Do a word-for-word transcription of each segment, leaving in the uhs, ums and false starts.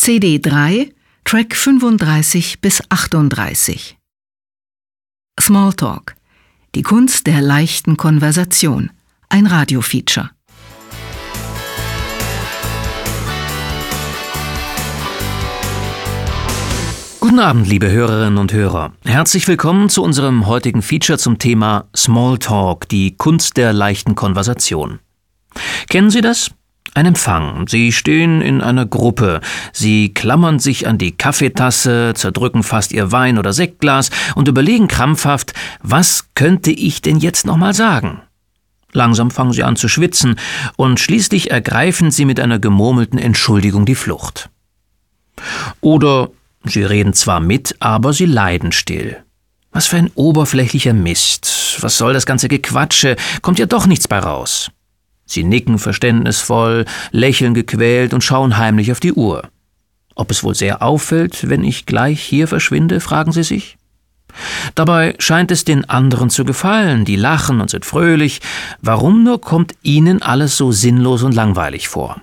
C D drei, Track fünfunddreißig bis achtunddreißig. Smalltalk. Die Kunst der leichten Konversation. Ein Radiofeature. Guten Abend, liebe Hörerinnen und Hörer. Herzlich willkommen zu unserem heutigen Feature zum Thema Smalltalk, die Kunst der leichten Konversation. Kennen Sie das? Ein Empfang. Sie stehen in einer Gruppe. Sie klammern sich an die Kaffeetasse, zerdrücken fast ihr Wein- oder Sektglas und überlegen krampfhaft, was könnte ich denn jetzt noch mal sagen? Langsam fangen sie an zu schwitzen und schließlich ergreifen sie mit einer gemurmelten Entschuldigung die Flucht. Oder sie reden zwar mit, aber sie leiden still. Was für ein oberflächlicher Mist. Was soll das ganze Gequatsche? Kommt ja doch nichts bei raus. Sie nicken verständnisvoll, lächeln gequält und schauen heimlich auf die Uhr. Ob es wohl sehr auffällt, wenn ich gleich hier verschwinde, fragen sie sich. Dabei scheint es den anderen zu gefallen, die lachen und sind fröhlich. Warum nur kommt ihnen alles so sinnlos und langweilig vor?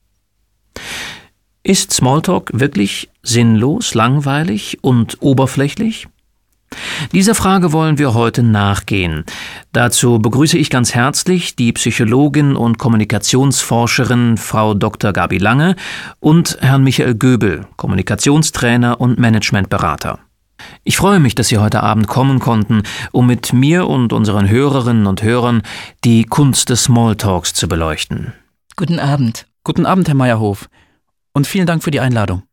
Ist Smalltalk wirklich sinnlos, langweilig und oberflächlich? Dieser Frage wollen wir heute nachgehen. Dazu begrüße ich ganz herzlich die Psychologin und Kommunikationsforscherin Frau Doktor Gabi Lange und Herrn Michael Göbel, Kommunikationstrainer und Managementberater. Ich freue mich, dass Sie heute Abend kommen konnten, um mit mir und unseren Hörerinnen und Hörern die Kunst des Smalltalks zu beleuchten. Guten Abend. Guten Abend, Herr Meyerhof. Und vielen Dank für die Einladung.